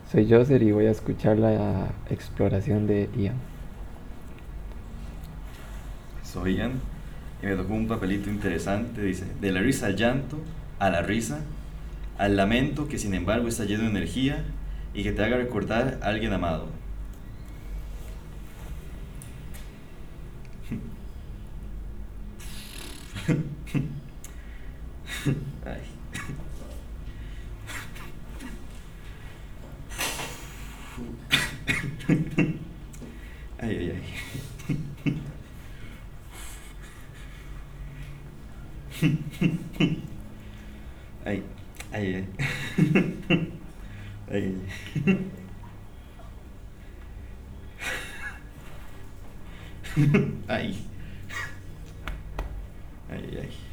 Soy Joser y voy a escuchar la exploración de Ian. Soy Ian y me tocó un papelito interesante. Dice: de la risa al llanto, a la risa, al lamento que sin embargo está lleno de energía y que te haga recordar a alguien amado. Ay, ay, ay, ay, ay, ay, ay, ay, ay, ay, ay.